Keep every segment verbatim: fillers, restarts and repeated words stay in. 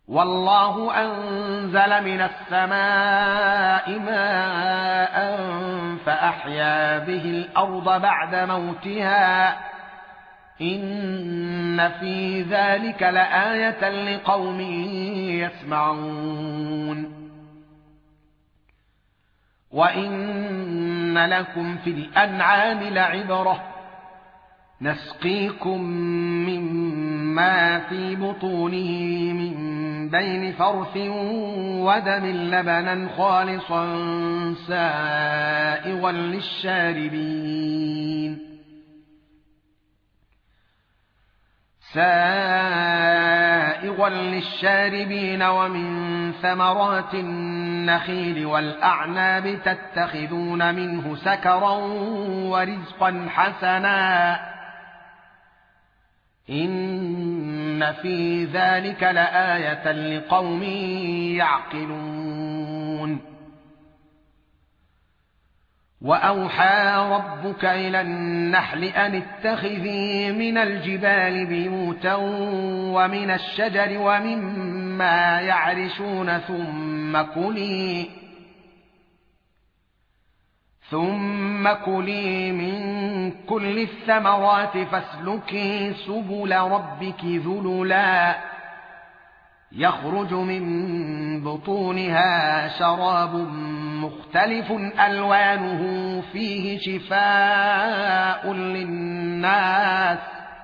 والله أنزل من السماء ماء فأحيا به الأرض بعد موتها إن في ذلك لآية لقوم يسمعون وإن لكم في الأنعام لعبرة نسقيكم مما في بطونه من بين فرث ودم لبنا خالصا سائغا للشاربين سائغا للشاربين ومن ثمرات النخيل والأعناب تتخذون منه سكرا ورزقا حسنا إن في ذلك لآية لقوم يعقلون وأوحى ربك إلى النحل أن اتخذي من الجبال بيوتا ومن الشجر ومما يعرشون ثم كلي ثم كلي من كل الثمرات فاسلكي سبل ربك ذللا يخرج من بطونها شراب مختلف ألوانه فيه شفاء للناس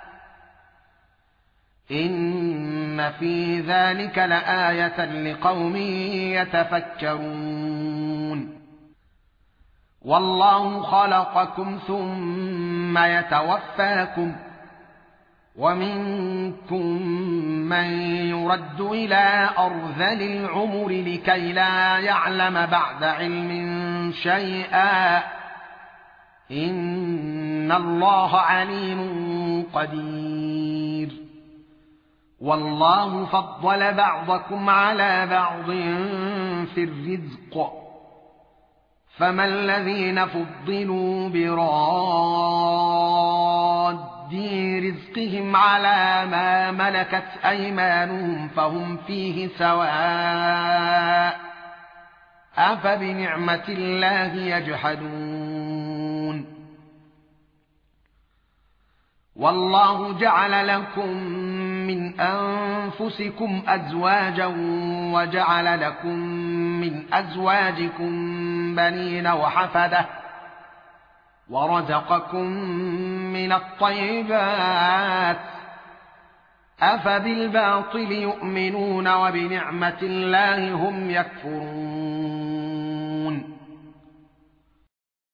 إن في ذلك لآية لقوم يتفكرون والله خلقكم ثم يتوفاكم ومنكم من يرد إلى أرذل العمر لكي لا يعلم بعد علم شيئا إن الله عليم قدير والله فضل بعضكم على بعض في الرزق فما الذين فضلوا براد رزقهم على ما ملكت أيمانهم فهم فيه سواء أفبنعمة الله يجحدون والله جعل لكم من أنفسكم أزواجا وجعل لكم من أزواجكم بنين وحفدة ورزقكم من الطيبات أفبالباطل يؤمنون وبنعمة الله هم يكفرون